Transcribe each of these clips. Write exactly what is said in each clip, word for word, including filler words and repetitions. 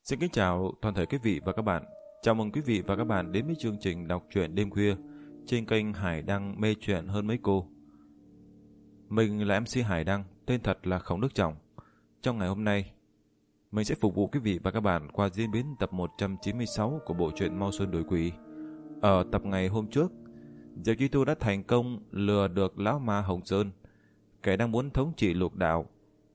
Xin kính chào toàn thể quý vị và các bạn. Chào mừng quý vị và các bạn đến với chương trình đọc truyện đêm khuya trên kênh Hải Đăng Mê Chuyện Hơn Mấy Cô. Mình là em xê Hải Đăng, tên thật là Khổng Đức Trọng. Trong ngày hôm nay, mình sẽ phục vụ quý vị và các bạn qua diễn biến tập một trăm chín mươi sáu của bộ truyện Mau Sơn Đuổi Quỷ. Ở tập ngày hôm trước, Diệp Chi Tu đã thành công lừa được lão ma Hồng Sơn, kẻ đang muốn thống trị lục đạo.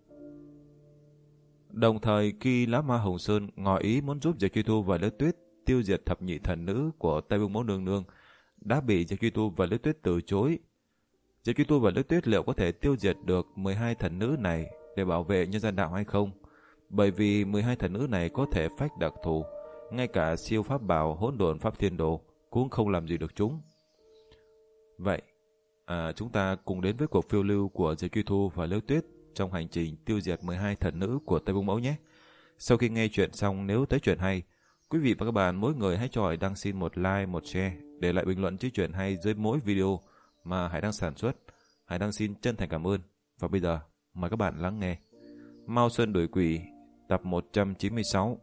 Đồng thời khi lão ma Hồng Sơn ngỏ ý muốn giúp Diệp Chi Tu và Liễu Tuyết tiêu diệt thập nhị thần nữ của Tây Vương Mẫu Nương Nương, đã bị Diệp Chi Tu và Liễu Tuyết từ chối. Diệp Chi Tu và Liễu Tuyết liệu có thể tiêu diệt được mười hai thần nữ này để bảo vệ nhân gian đạo hay không? Bởi vì mười hai thần nữ này có thể phách đặc thù, ngay cả siêu pháp bảo hỗn độn pháp thiên đồ cũng không làm gì được chúng. Vậy, à, chúng ta cùng đến với cuộc phiêu lưu của Diệp Chi Tu và Liễu Tuyết trong hành trình tiêu diệt mười hai thần nữ của Tây Vương Mẫu nhé. Sau khi nghe chuyện xong, nếu thấy chuyện hay, quý vị và các bạn mỗi người hãy cho Hải Đăng xin một like, một share, để lại bình luận chữ chuyện hay dưới mỗi video mà Hải Đăng sản xuất. Hải Đăng xin chân thành cảm ơn. Và bây giờ, mời các bạn lắng nghe Mau Sơn Đuổi Quỷ tập một trăm chín mươi sáu.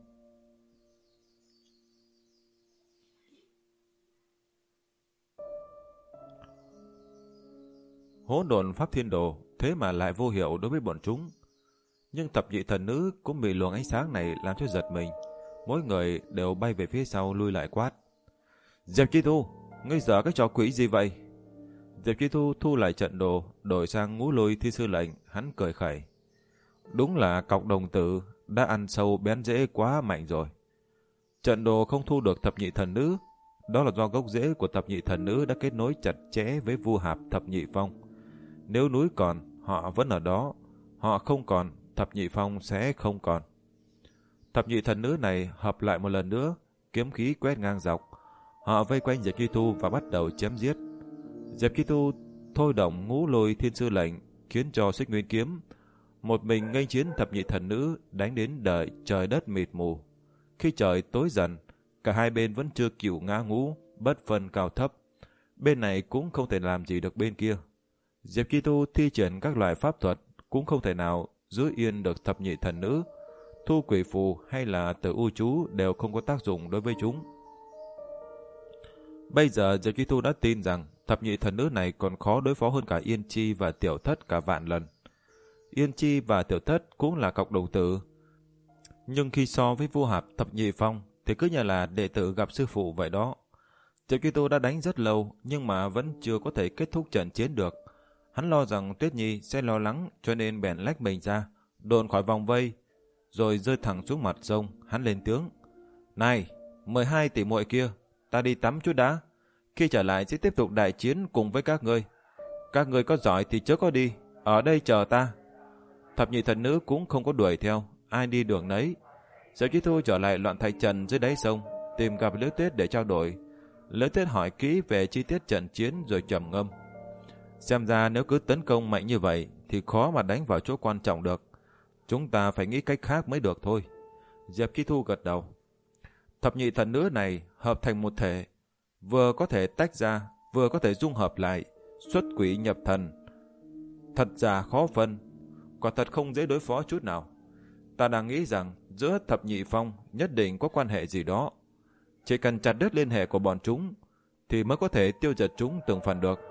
Hỗn độn pháp thiên đồ thế mà lại vô hiệu đối với bọn chúng. Nhưng thập nhị thần nữ cũng bị luồng ánh sáng này làm cho giật mình. Mỗi người đều bay về phía sau lui lại quát: Diệp Chi Tu, ngươi dở cái trò quỷ gì vậy? Diệp Chi Tu thu lại trận đồ, đổi sang ngũ lôi thi sư lệnh. Hắn cười khẩy: đúng là cọc đồng tử đã ăn sâu bén rễ quá mạnh rồi. Trận đồ không thu được thập nhị thần nữ, đó là do gốc rễ của thập nhị thần nữ đã kết nối chặt chẽ với Vu Hạp Thập Nhị Phong. Nếu núi còn, họ vẫn ở đó. Họ không còn, thập nhị phong sẽ không còn. Thập nhị thần nữ này hợp lại một lần nữa, kiếm khí quét ngang dọc. Họ vây quanh Diệp Chi Tu và bắt đầu chém giết. Diệp Chi Tu thôi động ngũ lôi thiên sư lệnh, khiến cho Xích Nguyên kiếm một mình nghênh chiến thập nhị thần nữ, đánh đến đợi trời đất mịt mù. Khi trời tối dần, cả hai bên vẫn chưa chịu ngã ngũ, bất phân cao thấp. Bên này cũng không thể làm gì được bên kia. Diệp Chi Tu thi triển các loại pháp thuật cũng không thể nào giữ yên được thập nhị thần nữ. Thu quỷ phù hay là tử u chú đều không có tác dụng đối với chúng. Bây giờ Diệp Chi Tu đã tin rằng thập nhị thần nữ này còn khó đối phó hơn cả Yên Chi và Tiểu Thất cả vạn lần. Yên Chi và Tiểu Thất cũng là cọc đồng tử, nhưng khi so với Vu Hạp Thập Nhị Phong thì cứ như là đệ tử gặp sư phụ vậy đó. Diệp Chi Tu đã đánh rất lâu nhưng mà vẫn chưa có thể kết thúc trận chiến được. Hắn lo rằng Tuyết Nhi sẽ lo lắng, cho nên bèn lách mình ra, đồn khỏi vòng vây, rồi rơi thẳng xuống mặt sông. Hắn lên tiếng: này, mười hai tỷ muội kia, ta đi tắm chút đã. Khi trở lại sẽ tiếp tục đại chiến cùng với các ngươi. Các ngươi có giỏi thì chớ có đi, ở đây chờ ta. Thập nhị thần nữ cũng không có đuổi theo, ai đi đường nấy. Diệp Chi Tu trở lại loạn thạch trần dưới đáy sông, tìm gặp Liễu Tuyết để trao đổi. Liễu Tuyết hỏi kỹ về chi tiết trận chiến rồi trầm ngâm: xem ra nếu cứ tấn công mạnh như vậy thì khó mà đánh vào chỗ quan trọng được. Chúng ta phải nghĩ cách khác mới được thôi. Diệp Chi Tu gật đầu. Thập nhị thần nữ này hợp thành một thể, vừa có thể tách ra, vừa có thể dung hợp lại, xuất quỷ nhập thần. Thật giả khó phân, quả thật không dễ đối phó chút nào. Ta đang nghĩ rằng giữa thập nhị phong nhất định có quan hệ gì đó. Chỉ cần chặt đứt liên hệ của bọn chúng thì mới có thể tiêu diệt chúng từng phần được.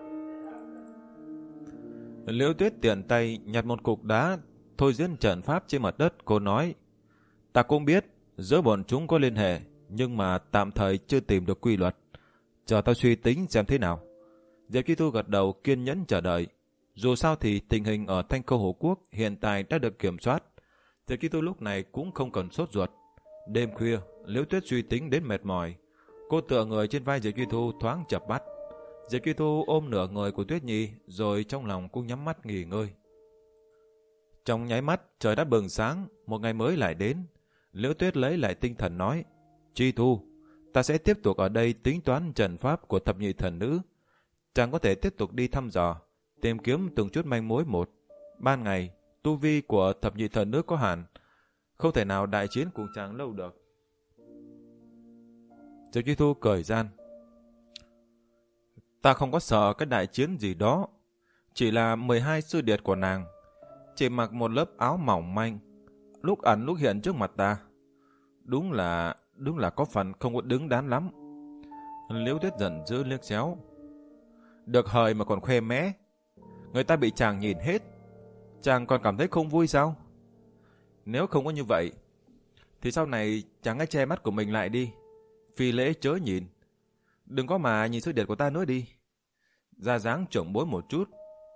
Liễu Tuyết tiện tay nhặt một cục đá thôi diễn trận pháp trên mặt đất. Cô nói: ta cũng biết giữa bọn chúng có liên hệ, nhưng mà tạm thời chưa tìm được quy luật. Chờ ta suy tính xem thế nào. Diệp Chi Tu gật đầu kiên nhẫn chờ đợi. Dù sao thì tình hình ở Thanh Khâu Hồ Quốc hiện tại đã được kiểm soát. Diệp Chi Tu lúc này cũng không cần sốt ruột. Đêm khuya, Liễu Tuyết suy tính đến mệt mỏi. Cô tựa người trên vai Diệp Chi Tu thoáng chập mắt. Diệp Chi Tu ôm nửa người của Tuyết Nhi, rồi trong lòng cũng nhắm mắt nghỉ ngơi. Trong nháy mắt trời đã bừng sáng, một ngày mới lại đến. Liễu Tuyết lấy lại tinh thần nói: Chi Tu, ta sẽ tiếp tục ở đây tính toán trận pháp của thập nhị thần nữ. Chàng có thể tiếp tục đi thăm dò, tìm kiếm từng chút manh mối một. Ban ngày, tu vi của thập nhị thần nữ có hạn, không thể nào đại chiến cùng chàng lâu được. Diệp Chi Tu cười gian: ta không có sợ cái đại chiến gì đó. Chỉ là mười hai sư điệt của nàng chỉ mặc một lớp áo mỏng manh, lúc ẩn lúc hiện trước mặt ta. Đúng là, đúng là có phần không có đứng đắn lắm. Liễu Tuyết giận dữ liếc xéo. Được hời mà còn khoe mẽ. Người ta bị chàng nhìn hết. Chàng còn cảm thấy không vui sao? Nếu không có như vậy, thì sau này chàng hãy che mắt của mình lại đi. Phi lễ chớ nhìn. Đừng có mà nhìn sự đẹp của ta nữa đi. Ra dáng trưởng bối một chút.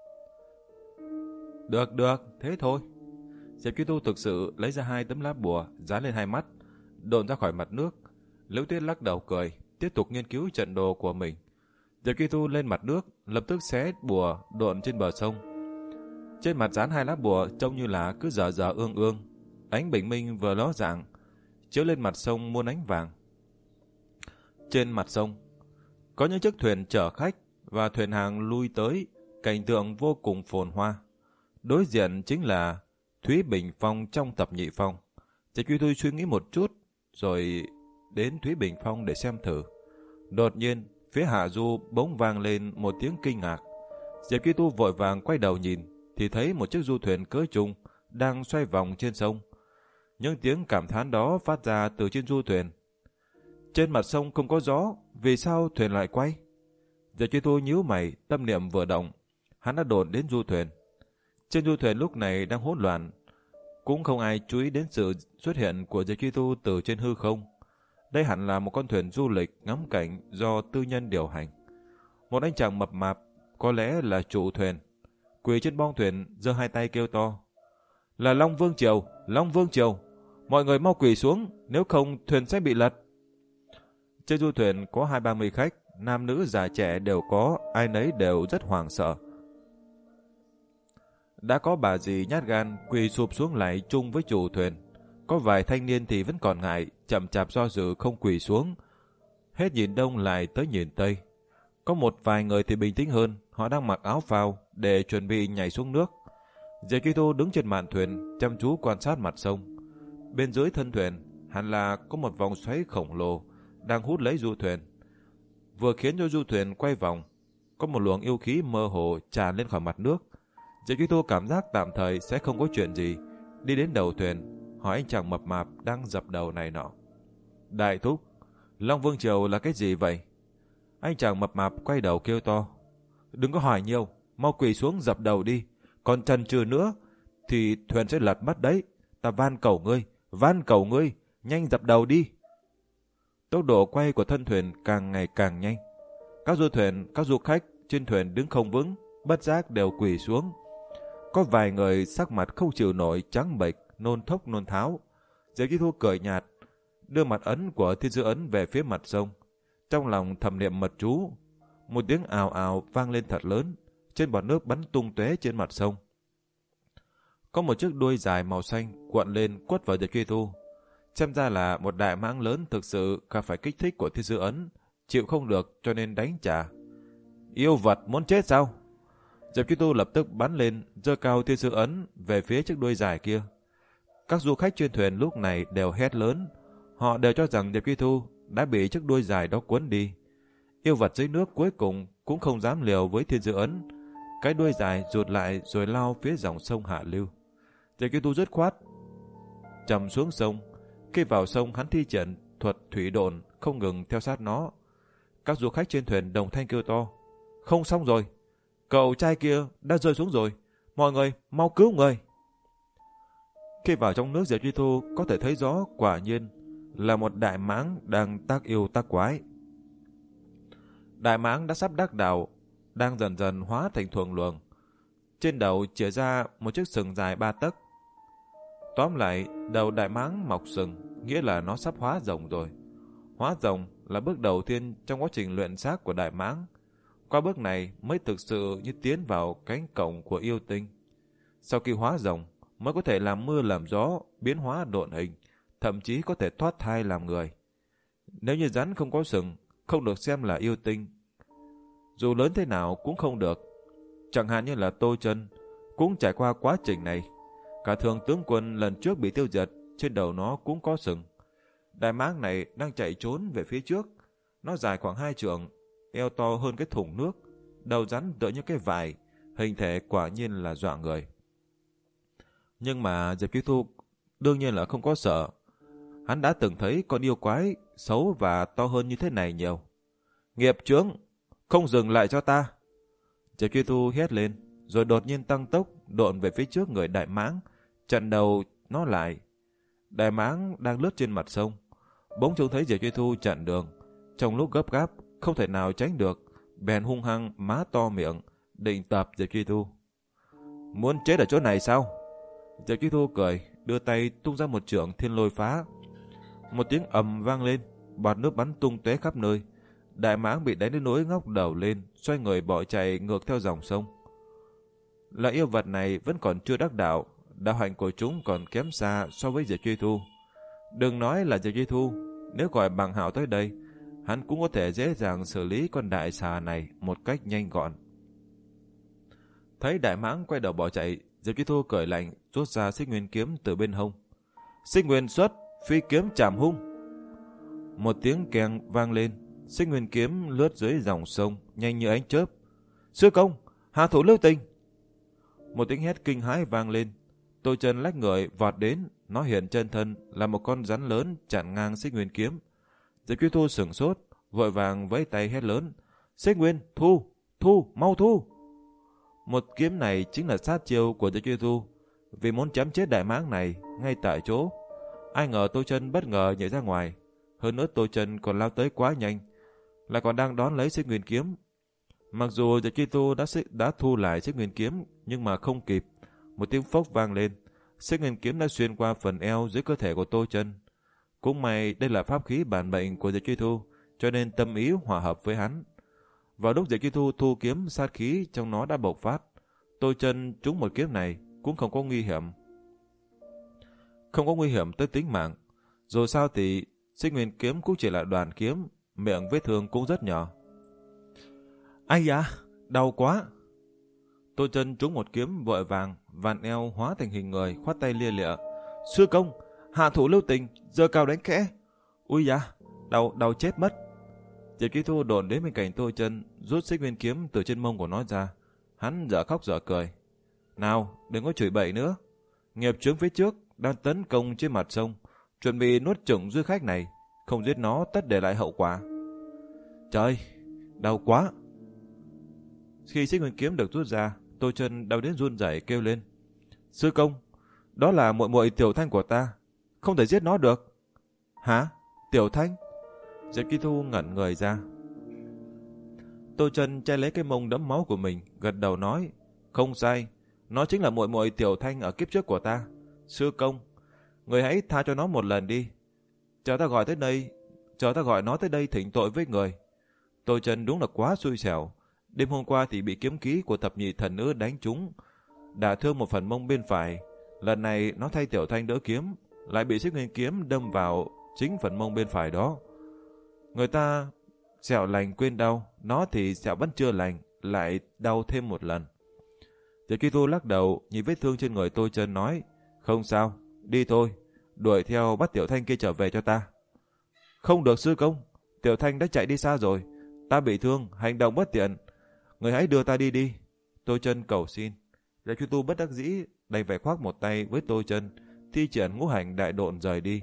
Được, được, thế thôi. Diệp Chi Tu thực sự lấy ra hai tấm lá bùa, dán lên hai mắt, độn ra khỏi mặt nước. Liễu Tuyết lắc đầu cười, tiếp tục nghiên cứu trận đồ của mình. Diệp Chi Tu lên mặt nước, lập tức xé bùa độn trên bờ sông. Trên mặt dán hai lá bùa trông như là cứ dở dở ương ương. Ánh bình minh vừa ló dạng, chiếu lên mặt sông muôn ánh vàng. Trên mặt sông, có những chiếc thuyền chở khách và thuyền hàng lui tới, cảnh tượng vô cùng phồn hoa. Đối diện chính là Thúy Bình Phong trong Thập Nhị Phong. Diệp Chi Tu suy nghĩ một chút, rồi đến Thúy Bình Phong để xem thử. Đột nhiên, phía hạ du bỗng vang lên một tiếng kinh ngạc. Diệp Chi Tu vội vàng quay đầu nhìn, thì thấy một chiếc du thuyền cỡ trung đang xoay vòng trên sông. Những tiếng cảm thán đó phát ra từ trên du thuyền. Trên mặt sông không có gió, vì sao thuyền lại quay? Diệp Chi Tu nhíu mày, tâm niệm vừa động, hắn đã đồn đến du thuyền. Trên du thuyền lúc này đang hỗn loạn, cũng không ai chú ý đến sự xuất hiện của Diệp Chi Tu từ trên hư không. Đây hẳn là một con thuyền du lịch ngắm cảnh do tư nhân điều hành. Một anh chàng mập mạp, có lẽ là chủ thuyền, quỳ trên bong thuyền giơ hai tay kêu to: Là Long Vương Triều, Long Vương Triều, mọi người mau quỳ xuống, nếu không thuyền sẽ bị lật. Trên du thuyền có hai ba mươi khách, nam nữ già trẻ đều có, ai nấy đều rất hoảng sợ. Đã có bà dì nhát gan quỳ sụp xuống lại chung với chủ thuyền. Có vài thanh niên thì vẫn còn ngại, chậm chạp do dự không quỳ xuống. Hết nhìn đông lại tới nhìn tây. Có một vài người thì bình tĩnh hơn, họ đang mặc áo phao để chuẩn bị nhảy xuống nước. Diệp Chi Tu đứng trên mạn thuyền, chăm chú quan sát mặt sông. Bên dưới thân thuyền, hẳn là có một vòng xoáy khổng lồ đang hút lấy du thuyền, vừa khiến cho du thuyền quay vòng. Có một luồng yêu khí mơ hồ tràn lên khỏi mặt nước. Diệp Chi Tu cảm giác tạm thời sẽ không có chuyện gì, đi đến đầu thuyền, hỏi anh chàng mập mạp đang dập đầu này nọ. Đại thúc, Long Vương Triều là cái gì vậy? Anh chàng mập mạp quay đầu kêu to: Đừng có hỏi nhiều, mau quỳ xuống dập đầu đi, còn chần chừ nữa thì thuyền sẽ lật mất đấy. Ta van cầu ngươi, van cầu ngươi, nhanh dập đầu đi. Tốc độ quay của thân thuyền càng ngày càng nhanh. Các du thuyền, các du khách trên thuyền đứng không vững, bất giác đều quỳ xuống. Có vài người sắc mặt không chịu nổi, trắng bệch, nôn thốc nôn tháo. Diệp Chi Tu cười nhạt, đưa mặt ấn của thiên sư ấn về phía mặt sông, trong lòng thầm niệm mật chú. Một tiếng ào ào vang lên thật lớn, trên bọt nước bắn tung tóe trên mặt sông. Có một chiếc đuôi dài màu xanh cuộn lên quất vào Diệp Chi Tu. Xem ra là một đại mãng lớn thực sự gặp phải kích thích của thiên sư ấn, chịu không được cho nên đánh trả. Yêu vật muốn chết sao? Diệp Chi Tu lập tức bắn lên, giơ cao thiên sư ấn về phía chiếc đuôi dài kia. Các du khách trên thuyền lúc này đều hét lớn, họ đều cho rằng Diệp Chi Tu đã bị chiếc đuôi dài đó cuốn đi. Yêu vật dưới nước cuối cùng cũng không dám liều với thiên sư ấn, cái đuôi dài rụt lại rồi lao phía dòng sông hạ lưu. Diệp Chi Tu dứt khoát chầm xuống sông. Khi vào sông, hắn thi triển thuật thủy độn không ngừng theo sát nó. Các du khách trên thuyền đồng thanh kêu to: Không xong rồi, cậu trai kia đã rơi xuống rồi, mọi người mau cứu người. Khi vào trong nước, Diệp Chi Tu có thể thấy rõ quả nhiên là một đại mãng đang tác yêu tác quái. Đại mãng đã sắp đắc đạo, đang dần dần hóa thành thuồng luồng. Trên đầu chĩa ra một chiếc sừng dài ba tấc. Tóm lại, đầu đại mãng mọc sừng, nghĩa là nó sắp hóa rồng rồi. Hóa rồng là bước đầu tiên trong quá trình luyện xác của đại mãng. Qua bước này mới thực sự như tiến vào cánh cổng của yêu tinh. Sau khi hóa rồng, mới có thể làm mưa làm gió, biến hóa độn hình, thậm chí có thể thoát thai làm người. Nếu như rắn không có sừng, không được xem là yêu tinh. Dù lớn thế nào cũng không được. Chẳng hạn như là Tô Chân, cũng trải qua quá trình này. Cả thường tướng quân lần trước bị tiêu diệt, trên đầu nó cũng có sừng. Đại mãng này đang chạy trốn về phía trước. Nó dài khoảng hai trượng, eo to hơn cái thùng nước, đầu rắn tựa như cái vải, hình thể quả nhiên là dọa người. Nhưng mà Diệp Chi Tu đương nhiên là không có sợ. hắn đã từng thấy con yêu quái xấu và to hơn như thế này nhiều. Nghiệp chướng, không dừng lại cho ta. Diệp Truy Thu hét lên, rồi đột nhiên tăng tốc, độn về phía trước người Đại Mãng, chặn đầu nó lại. Đại Mãng đang lướt trên mặt sông, bỗng trông thấy Diệp Truy Thu chặn đường, trong lúc gấp gáp không thể nào tránh được, bèn hung hăng má to miệng, định tập Diệp Truy Thu. Muốn chết ở chỗ này sao? Diệp Truy Thu cười, đưa tay tung ra một chưởng thiên lôi phá. Một tiếng ầm vang lên, bọt nước bắn tung tóe khắp nơi. Đại Mãng bị đánh đến nỗi ngóc đầu lên, xoay người bỏ chạy ngược theo dòng sông. Loại yêu vật này vẫn còn chưa đắc đạo, đạo hạnh của chúng còn kém xa so với Diệp Truy Thu. Đừng nói là Diệp Truy Thu, nếu gọi Bằng Hạo tới đây, hắn cũng có thể dễ dàng xử lý con đại xà này một cách nhanh gọn. Thấy Đại Mãng quay đầu bỏ chạy, Diệp Truy Thu cười lạnh, rút ra Xích Nguyên kiếm từ bên hông. Xích Nguyên xuất, phi kiếm chạm hung. Một tiếng keng vang lên, Xích Nguyên kiếm lướt dưới dòng sông, nhanh như ánh chớp. Sư công, hạ thủ lưu tình. Một tiếng hét kinh hãi vang lên. Tô Chân lách người vọt đến, nó hiện chân thân là một con rắn lớn chặn ngang Xích Nguyên kiếm. Diệp Truy Thu sửng sốt, vội vàng vẫy tay hét lớn: Xích Nguyên, thu, thu, mau thu! Một kiếm này chính là sát chiêu của Diệp Truy Thu, vì muốn chém chết Đại Mãng này ngay tại chỗ. Ai ngờ Tô Chân bất ngờ nhảy ra ngoài, hơn nữa Tô Chân còn lao tới quá nhanh, lại còn đang đón lấy Xích Nguyên kiếm. Mặc dù Diệp Truy Thu đã đã thu lại Xích Nguyên kiếm, nhưng mà không kịp. Một tiếng phốc vang lên, Xích Nguyên kiếm đã xuyên qua phần eo dưới cơ thể của Tô Chân. Cũng may đây là pháp khí bản mệnh của Diệp Truy Thu, cho nên tâm ý hòa hợp với hắn. Vào lúc Diệp Truy Thu thu kiếm, sát khí trong nó đã bộc phát. Tô Chân trúng một kiếm này cũng không có nguy hiểm, không có nguy hiểm tới tính mạng. Dù sao thì Xích Nguyên kiếm cũng chỉ là đoàn kiếm, miệng vết thương cũng rất nhỏ. Ai da, đau quá! Tô Chân trúng một kiếm vội vàng, vặn eo hóa thành hình người, khoát tay lia lịa. Sư công, hạ thủ lưu tình, giơ cao đánh khẽ. Ui da, đau, đau chết mất. Diệp Truy Thu đồn đến bên cạnh Tô Chân, rút Xích Nguyên kiếm từ trên mông của nó ra. Hắn dở khóc dở cười. Nào, đừng có chửi bậy nữa. Nghiệp chướng phía trước đang tấn công trên mặt sông, chuẩn bị nuốt chửng du khách này, không giết nó tất để lại hậu quả. Trời, đau quá! Khi Xích Nguyên kiếm được rút ra, Tô Chân đau đến run rẩy kêu lên: Sư công, đó là muội muội Tiểu Thanh của ta, không thể giết nó được. Hả? Tiểu Thanh? Diệp Truy Thu ngẩn người ra. Tô Chân che lấy cái mông đẫm máu của mình, gật đầu nói: Không sai, nó chính là muội muội Tiểu Thanh ở kiếp trước của ta. Sư công, người hãy tha cho nó một lần đi. Chờ ta gọi tới đây, chờ ta gọi nó tới đây thỉnh tội với người. Tô Chân đúng là quá xui xẻo. Đêm hôm qua thì bị kiếm ký của thập nhị thần nữ đánh trúng, đả thương một phần mông bên phải. Lần này nó thay Tiểu Thanh đỡ kiếm, lại bị Xích Nguyên kiếm đâm vào chính phần mông bên phải đó. Người ta sẹo lành quên đau, nó thì sẹo vẫn chưa lành, lại đau thêm một lần. Diệp Truy Thu lắc đầu, nhìn vết thương trên người Tô Chân nói: Không sao, đi thôi, đuổi theo bắt Tiểu Thanh kia trở về cho ta. Không được sư công, Tiểu Thanh đã chạy đi xa rồi, ta bị thương, hành động bất tiện, người hãy đưa ta đi đi. Tô Chân cầu xin. Diệp Truy Thu bất đắc dĩ đành phải khoác một tay với Tô Chân, thi triển ngũ hành đại độn rời đi.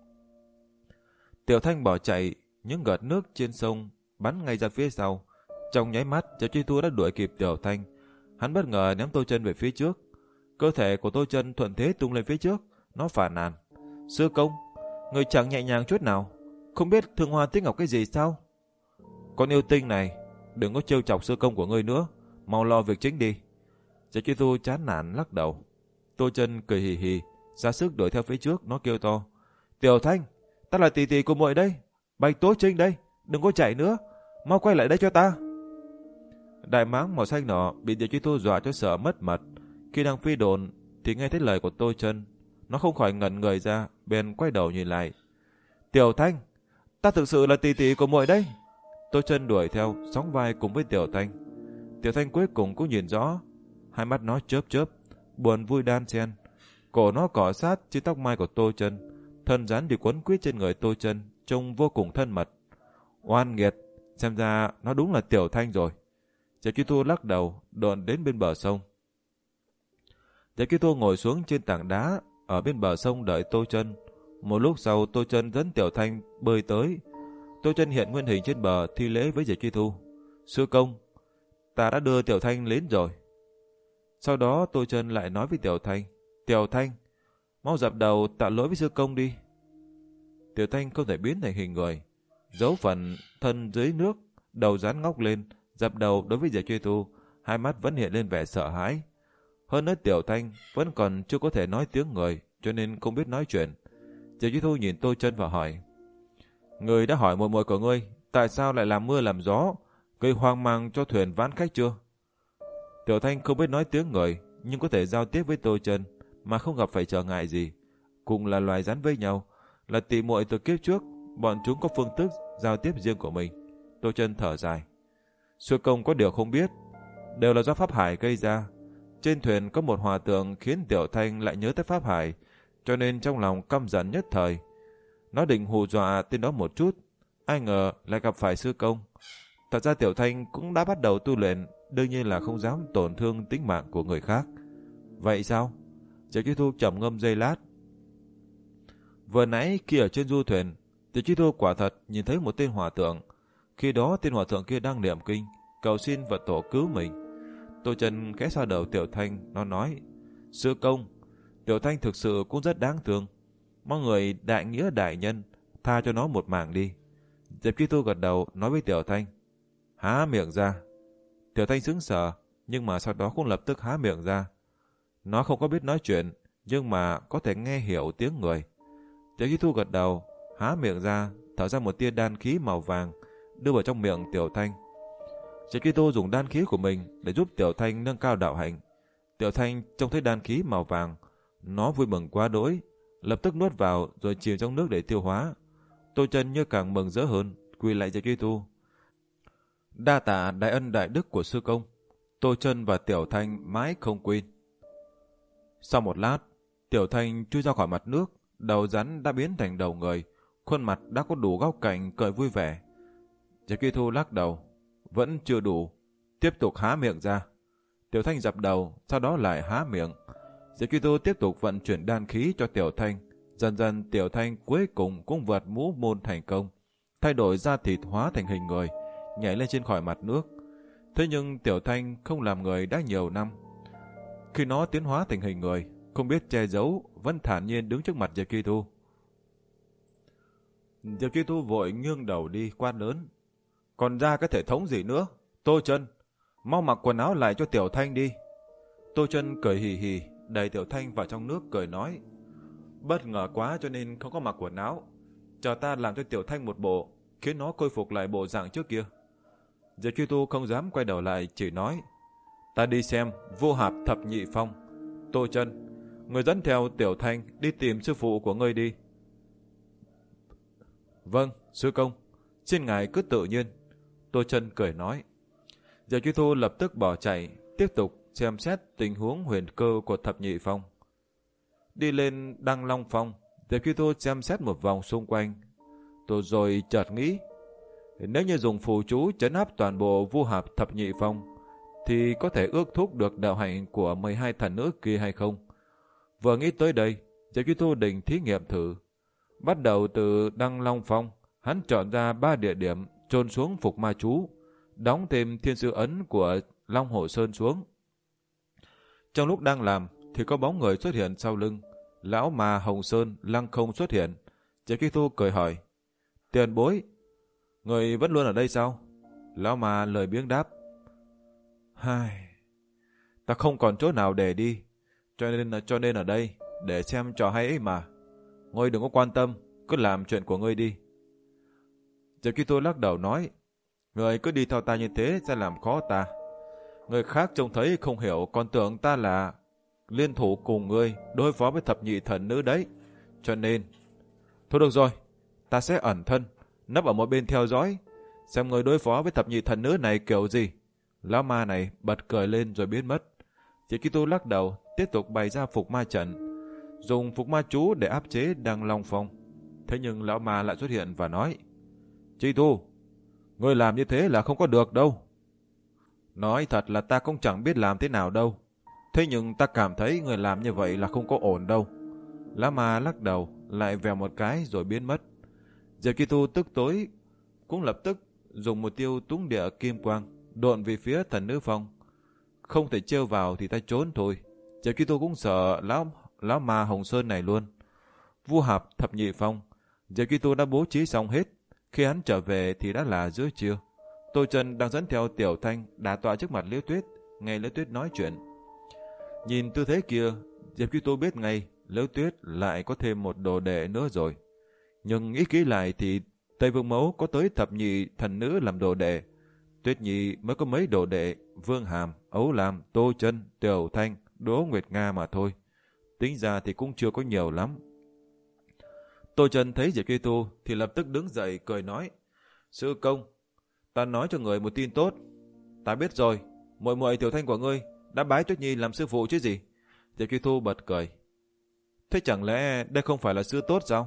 Tiểu Thanh bỏ chạy, những gợt nước trên sông bắn ngay ra phía sau. Trong nháy mắt, Diệp Truy Thu đã đuổi kịp Tiểu Thanh. Hắn bất ngờ ném Tô Chân về phía trước. Cơ thể của Tô Chân thuận thế tung lên phía trước. Nó phàn nàn: Sư công, người chẳng nhẹ nhàng chút nào, không biết Thương Hoa Tích Ngọc cái gì sao? Con yêu tinh này, đừng có trêu chọc sư công của ngươi nữa, mau lo việc chính đi. Diệp Truy Thu chán nản lắc đầu. Tô Chân cười hì hì, ra sức đuổi theo phía trước. Nó kêu to: Tiểu Thanh, ta là tỷ tỷ của muội đây, Bạch Tố Trinh đây, đừng có chạy nữa, mau quay lại đây cho ta. Đại Mãng màu xanh nọ bị Diệp Truy Thu dọa cho sợ mất mật. Khi đang phi đồn thì nghe thấy lời của Tô Chân, nó không khỏi ngẩn người ra, bèn quay đầu nhìn lại. Tiểu Thanh, ta thực sự là tỷ tỷ của muội đây. Tô Chân đuổi theo, sóng vai cùng với Tiểu Thanh. Tiểu Thanh cuối cùng cũng nhìn rõ, hai mắt nó chớp chớp, buồn vui đan xen. Cổ nó cọ sát trên tóc mai của Tô Chân, thân rắn thì quấn quýt trên người Tô Chân, trông vô cùng thân mật. Oan nghiệt, xem ra nó đúng là Tiểu Thanh rồi. Diệp Truy Thu lắc đầu, độn đến bên bờ sông. Diệp Truy Thu ngồi xuống trên tảng đá ở bên bờ sông đợi Tô Chân. Một lúc sau Tô Chân dẫn Tiểu Thanh bơi tới. Tô Chân hiện nguyên hình trên bờ thi lễ với Diệp Chi Thu. Sư công, ta đã đưa Tiểu Thanh đến rồi. Sau đó Tô Chân lại nói với Tiểu Thanh, Tiểu Thanh, mau dập đầu tạ lỗi với sư công đi. Tiểu Thanh không thể biến thành hình người, giấu phần thân dưới nước, đầu dán ngóc lên, dập đầu đối với Diệp Chi Thu, hai mắt vẫn hiện lên vẻ sợ hãi. Hơn nữa Tiểu Thanh vẫn còn chưa có thể nói tiếng người, cho nên không biết nói chuyện. Diệp Chi Thu nhìn Tô Chân và hỏi, người đã hỏi muội muội của ngươi tại sao lại làm mưa làm gió, gây hoang mang cho thuyền vãn khách chưa? Tiểu Thanh không biết nói tiếng người, nhưng có thể giao tiếp với Tô Chân mà không gặp phải trở ngại gì. Cùng là loài rắn với nhau, là tỷ muội từ kiếp trước, bọn chúng có phương thức giao tiếp riêng của mình. Tô Chân thở dài, sư công có điều không biết, đều là do Pháp Hải gây ra. Trên thuyền có một hòa tượng khiến Tiểu Thanh lại nhớ tới Pháp Hải, cho nên trong lòng căm giận nhất thời. Nó định hù dọa tên đó một chút, ai ngờ lại gặp phải sư công. Thật ra Tiểu Thanh cũng đã bắt đầu tu luyện, đương nhiên là không dám tổn thương tính mạng của người khác. Vậy sao? Diệp Chi Thu trầm ngâm giây lát. Vừa nãy khi ở trên du thuyền, Diệp Chi Thu quả thật nhìn thấy một tên hòa thượng. Khi đó tên hòa thượng kia đang niệm kinh, cầu xin Phật tổ cứu mình. Tô Chân khẽ xoa đầu Tiểu Thanh, nó nói, sư công, Tiểu Thanh thực sự cũng rất đáng thương. Mong người đại nghĩa đại nhân, tha cho nó một mạng đi. Diệp Chi Thu gật đầu nói với Tiểu Thanh, há miệng ra. Tiểu Thanh sững sờ, nhưng mà sau đó cũng lập tức há miệng ra. Nó không có biết nói chuyện, nhưng mà có thể nghe hiểu tiếng người. Diệp Chi Thu gật đầu, há miệng ra, thở ra một tia đan khí màu vàng, đưa vào trong miệng Tiểu Thanh. Diệp Chi Thu dùng đan khí của mình để giúp Tiểu Thanh nâng cao đạo hạnh. Tiểu Thanh trông thấy đan khí màu vàng, nó vui mừng quá đỗi, lập tức nuốt vào rồi chìm trong nước để tiêu hóa. Tô Chân như càng mừng rỡ hơn, quỳ lại Diệp Chi Thu. Đa tạ đại ân đại đức của sư công. Tô Chân và Tiểu Thanh mãi không quên. Sau một lát, Tiểu Thanh chui ra khỏi mặt nước, đầu rắn đã biến thành đầu người, khuôn mặt đã có đủ góc cạnh cười vui vẻ. Diệp Chi Thu lắc đầu, vẫn chưa đủ, tiếp tục há miệng ra. Tiểu Thanh dập đầu, sau đó lại há miệng. Diệp Chi Thu tiếp tục vận chuyển đan khí cho Tiểu Thanh. Dần dần Tiểu Thanh cuối cùng cũng vượt mũ môn thành công, thay đổi da thịt hóa thành hình người, nhảy lên trên khỏi mặt nước. Thế nhưng Tiểu Thanh không làm người đã nhiều năm. Khi nó tiến hóa thành hình người, không biết che giấu, vẫn thản nhiên đứng trước mặt Diệp Chi Thu. Diệp Chi Thu vội nghiêng đầu đi quát lớn, còn ra cái thể thống gì nữa? Tô Chân, mau mặc quần áo lại cho Tiểu Thanh đi. Tô Chân cười hì hì, đẩy Tiểu Thanh vào trong nước cười nói, bất ngờ quá cho nên không có mặc quần áo, chờ ta làm cho Tiểu Thanh một bộ, khiến nó khôi phục lại bộ dạng trước kia. Diệp Chi Thu không dám quay đầu lại, chỉ nói, ta đi xem vô hạp thập nhị phong. Tô Chân, người dẫn theo Tiểu Thanh đi tìm sư phụ của ngươi đi. Vâng, sư công, xin ngài cứ tự nhiên. Tô Chân cười nói. Diệp Chi Thu lập tức bỏ chạy, tiếp tục xem xét tình huống huyền cơ của thập nhị phong. Đi lên Đăng Long Phong, Diệp Chi Thu xem xét một vòng xung quanh. Tôi rồi chợt nghĩ, nếu như dùng phù chú trấn áp toàn bộ vu hạp thập nhị phong, thì có thể ước thúc được đạo hạnh của mười hai thần nữ kia hay không? Vừa nghĩ tới đây, Diệp Chi Thu định thí nghiệm thử. Bắt đầu từ Đăng Long Phong, hắn chọn ra ba địa điểm chôn xuống phục ma chú, đóng thêm thiên sư ấn của Long Hổ Sơn xuống. Trong lúc đang làm, thì có bóng người xuất hiện sau lưng. Lão ma Hồng Sơn lăng không xuất hiện. Diệp Chi Thu cười hỏi, tiền bối, người vẫn luôn ở đây sao? Lão ma lời biếng đáp, hai, ta không còn chỗ nào để đi, cho nên cho nên ở đây để xem trò hay ấy mà. Ngươi đừng có quan tâm, cứ làm chuyện của ngươi đi. Diệp Chi Thu lắc đầu nói, người cứ đi theo ta như thế sẽ làm khó ta. Người khác trông thấy không hiểu, còn tưởng ta là liên thủ cùng ngươi đối phó với thập nhị thần nữ đấy. Cho nên, thôi được rồi, ta sẽ ẩn thân, nấp ở một bên theo dõi, xem người đối phó với thập nhị thần nữ này kiểu gì. Lão ma này bật cười lên rồi biến mất. Diệp Chi Thu lắc đầu, tiếp tục bày ra phục ma trận, dùng phục ma chú để áp chế Đăng Long Phong. Thế nhưng lão ma lại xuất hiện và nói, Chi Thu, ngươi làm như thế là không có được đâu. Nói thật là ta cũng chẳng biết làm thế nào đâu. Thế nhưng ta cảm thấy người làm như vậy là không có ổn đâu. Lão ma lắc đầu, lại vèo một cái rồi biến mất. Diệp Kỳ Tu tức tối cũng lập tức dùng một tiêu túng địa kim quang độn về phía thần nữ phong. Không thể trêu vào thì ta trốn thôi. Diệp Kỳ Tu cũng sợ lão lão ma Hồng Sơn này luôn. Vu Hạp thập nhị phong, Diệp Kỳ Tu đã bố trí xong hết. Khi hắn trở về thì đã là giữa trưa. Tô Chân đang dẫn theo Tiểu Thanh đả tọa trước mặt Liễu Tuyết, nghe Liễu Tuyết nói chuyện. Nhìn tư thế kia, Diệp Kỳ Tu biết ngay Liễu Tuyết lại có thêm một đồ đệ nữa rồi. Nhưng nghĩ kỹ lại thì Tây Vương Mẫu có tới thập nhị thần nữ làm đồ đệ. Tuyết Nhi mới có mấy đồ đệ, Vương Hàm, Ấu Lam, Tô Chân, Tiểu Thanh, Đỗ Nguyệt Nga mà thôi. Tính ra thì cũng chưa có nhiều lắm. Tô Chân thấy Diệp Kỳ Tu thì lập tức đứng dậy cười nói: Sư công, ta nói cho người một tin tốt. Ta biết rồi, muội muội Tiểu Thanh của ngươi đã bái Tuyết Nhi làm sư phụ chứ gì. Diệp Kỳ Tu bật cười. Thế chẳng lẽ đây không phải là sư tốt sao?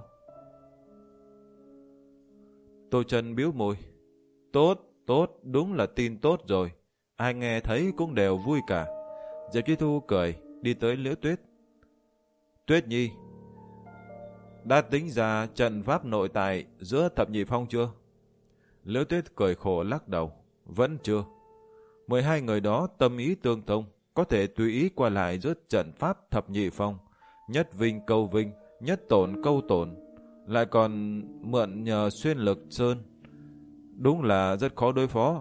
Tô Chân bĩu môi. Tốt, tốt, đúng là tin tốt rồi. Ai nghe thấy cũng đều vui cả. Diệp Kỳ Tu cười, đi tới Liễu Tuyết. Tuyết Nhi, đã tính ra trận pháp nội tại giữa thập nhị phong chưa? Liễu Tuyết cười khổ lắc đầu. Vẫn chưa. mười hai người đó tâm ý tương thông, có thể tùy ý qua lại giữa trận pháp thập nhị phong. Nhất vinh câu vinh, nhất tổn câu tổn, lại còn mượn nhờ xuyên lực sơn. Đúng là rất khó đối phó.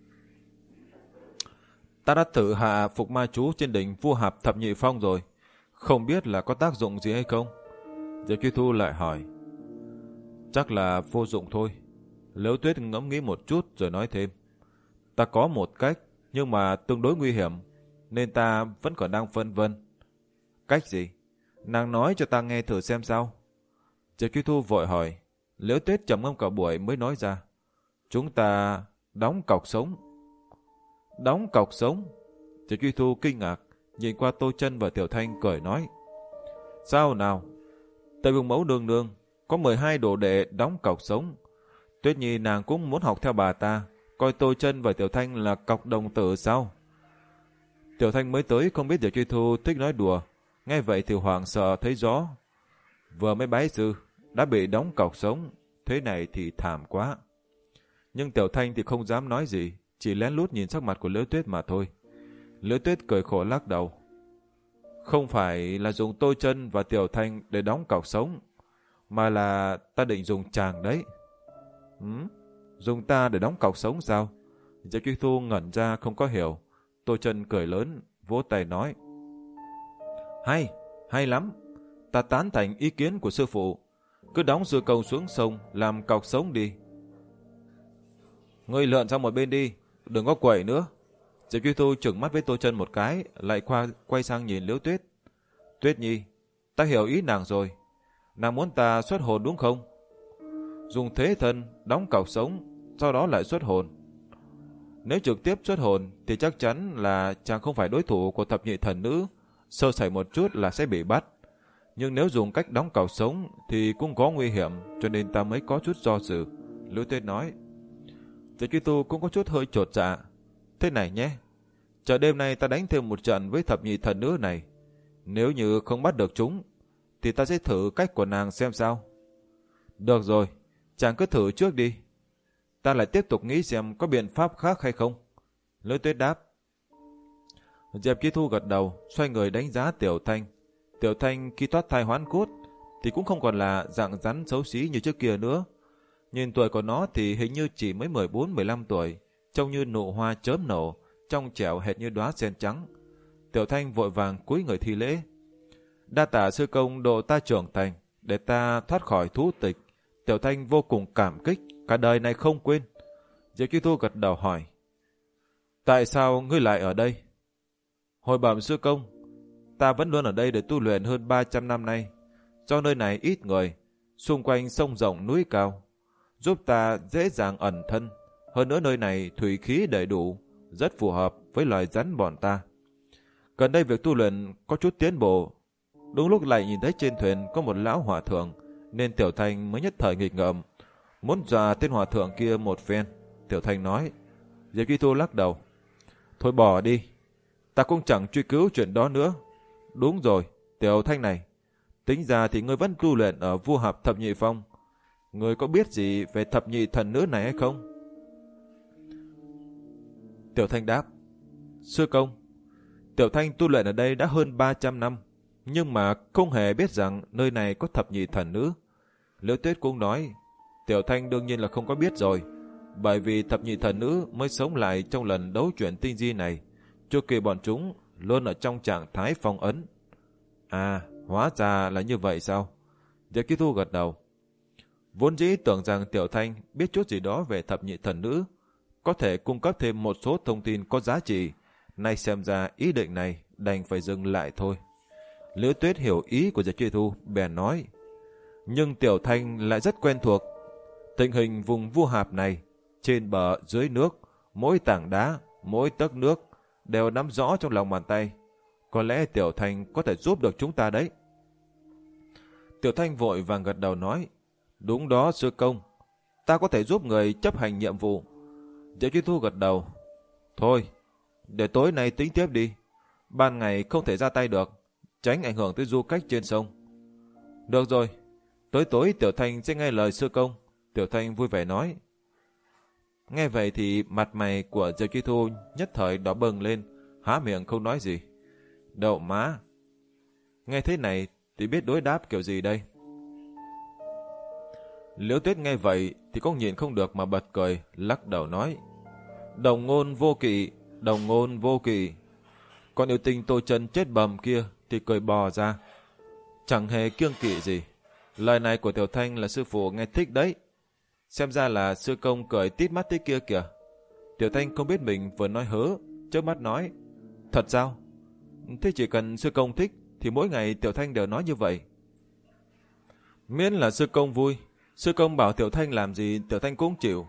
Ta đã thử hạ phục ma chú trên đỉnh Vu Hạp thập nhị phong rồi, không biết là có tác dụng gì hay không? Diệp Kỳ Tu lại hỏi. Chắc là vô dụng thôi. Liễu Tuyết ngẫm nghĩ một chút rồi nói thêm. Ta có một cách, nhưng mà tương đối nguy hiểm, nên ta vẫn còn đang phân vân. Cách gì? Nàng nói cho ta nghe thử xem sao. Diệp Kỳ Tu vội hỏi. Liễu Tuyết trầm ngâm cả buổi mới nói ra. Chúng ta đóng cọc sống. Đóng cọc sống? Diệp Kỳ Tu kinh ngạc, nhìn qua Tô Chân và Tiểu Thanh cười nói. Sao nào? Tây Vương Mẫu nương nương có mười hai đồ đệ đóng cọc sống. Tuyết Nhi nàng cũng muốn học theo bà ta, coi Tô Chân và Tiểu Thanh là cọc đồng tử sao? Tiểu Thanh mới tới không biết Diệp Kỳ Tu thích nói đùa, nghe vậy thì hoảng sợ thấy rõ. Vừa mới bái sư đã bị đóng cọc sống, thế này thì thảm quá. Nhưng Tiểu Thanh thì không dám nói gì, chỉ lén lút nhìn sắc mặt của Liễu Tuyết mà thôi. Liễu Tuyết cười khổ lắc đầu. Không phải là dùng Tô Chân và Tiểu Thanh để đóng cọc sống, mà là ta định dùng chàng đấy. Hửm? Dùng ta để đóng cọc sống sao? Diệp Kỳ Tu ngẩn ra không có hiểu. Tô Chân cười lớn, vỗ tay nói. Hay, hay lắm. Ta tán thành ý kiến của sư phụ. Cứ đóng sư công xuống sông làm cọc sống đi. Ngươi lượn sang một bên đi, đừng có quẩy nữa. Diệp Kỳ Tu trừng mắt với Tô Chân một cái, lại qua quay sang nhìn Liễu Tuyết. Tuyết Nhi, ta hiểu ý nàng rồi. Nàng muốn ta xuất hồn đúng không? Dùng thế thân đóng cọc sống, sau đó lại xuất hồn. Nếu trực tiếp xuất hồn thì chắc chắn là chàng không phải đối thủ của thập nhị thần nữ, sơ sẩy một chút là sẽ bị bắt. Nhưng nếu dùng cách đóng cọc sống thì cũng có nguy hiểm, cho nên ta mới có chút do dự. Liễu Tuyết nói. Diệp Kỳ Tu cũng có chút hơi chột dạ. Thế này nhé, chờ đêm nay ta đánh thêm một trận với thập nhị thần nữ này. Nếu như không bắt được chúng thì ta sẽ thử cách của nàng xem sao. Được rồi, chàng cứ thử trước đi. Ta lại tiếp tục nghĩ xem có biện pháp khác hay không. Liễu Tuyết đáp. Diệp Kỳ Tu gật đầu, xoay người đánh giá Tiểu Thanh. Tiểu Thanh khi thoát thai hoán cốt thì cũng không còn là dạng rắn xấu xí như trước kia nữa. Nhìn tuổi của nó thì hình như chỉ mới mười bốn mười lăm tuổi, trông như nụ hoa chớm nở, trong trẻo hệt như đóa sen trắng. Tiểu Thanh vội vàng cúi người thi lễ. Đa tạ sư công độ ta trưởng thành, để ta thoát khỏi thú tịch. Tiểu Thanh vô cùng cảm kích, cả đời này không quên. Diệp Kỳ Tu gật đầu hỏi. Tại sao ngươi lại ở đây? Hồi bẩm sư công, ta vẫn luôn ở đây để tu luyện hơn ba trăm năm nay. Do nơi này ít người, xung quanh sông rộng núi cao, giúp ta dễ dàng ẩn thân. Hơn nữa nơi này thủy khí đầy đủ, rất phù hợp với loài rắn bọn ta. Gần đây việc tu luyện có chút tiến bộ. Đúng lúc lại nhìn thấy trên thuyền có một lão hòa thượng, nên Tiểu Thanh mới nhất thời nghịch ngợm, muốn dọa tên hòa thượng kia một phen. Tiểu Thanh nói. Diệp Kỳ Tu lắc đầu. Thôi bỏ đi, ta cũng chẳng truy cứu chuyện đó nữa. Đúng rồi, Tiểu Thanh này, Tính ra thì ngươi vẫn tu luyện ở Vu Hạp Thập Nhị Phong. Ngươi có biết gì về thập nhị thần nữ này hay không? Tiểu Thanh đáp: Sư công, Tiểu Thanh tu luyện ở đây đã hơn ba trăm năm, nhưng mà không hề biết rằng nơi này có thập nhị thần nữ. Liễu Tuyết cũng nói: Tiểu Thanh đương nhiên là không có biết rồi, bởi vì thập nhị thần nữ mới sống lại trong lần đấu chuyển tinh di này. Chu kỳ bọn chúng luôn ở trong trạng thái phong ấn. À, hóa ra là như vậy sao? Diệp Kỳ Thu gật đầu. Vốn dĩ tưởng rằng Tiểu Thanh biết chút gì đó về thập nhị thần nữ, có thể cung cấp thêm một số thông tin có giá trị. Nay xem ra ý định này đành phải dừng lại thôi. Liễu Tuyết hiểu ý của Diệp Kỳ Thu, bèn nói: Nhưng Tiểu Thanh lại rất quen thuộc tình hình vùng Vu Hạp này, trên bờ dưới nước, mỗi tảng đá, mỗi tấc nước đều nắm rõ trong lòng bàn tay. Có lẽ Tiểu Thanh có thể giúp được chúng ta đấy. Tiểu Thanh vội vàng gật đầu nói: Đúng đó sư công, ta có thể giúp người chấp hành nhiệm vụ. Diệp Kỳ Thu gật đầu: Thôi, để tối nay tính tiếp đi. Ban ngày không thể ra tay được, tránh ảnh hưởng tới du khách trên sông. Được rồi, tối tối Tiểu Thanh sẽ nghe lời sư công. Tiểu Thanh vui vẻ nói. Nghe vậy thì mặt mày của Diệp Kỳ Thu nhất thời đỏ bừng lên, há miệng không nói gì. Đậu má, nghe thế này thì biết đối đáp kiểu gì đây? Liễu Tuyết nghe vậy thì cũng nhìn không được mà bật cười, lắc đầu nói: Đồng ngôn vô kỵ, đồng ngôn vô kỵ. Còn yêu tình Tô Chân chết bầm kia thì cười bò ra, chẳng hề kiêng kỵ gì. Lời này của Tiểu Thanh là sư phụ nghe thích đấy. Xem ra là sư công cười tít mắt thế kia kìa. Tiểu Thanh không biết mình vừa nói hớ, chớp mắt nói: Thật sao? Thế chỉ cần sư công thích thì mỗi ngày Tiểu Thanh đều nói như vậy. Miễn là sư công vui, sư công bảo Tiểu Thanh làm gì Tiểu Thanh cũng chịu.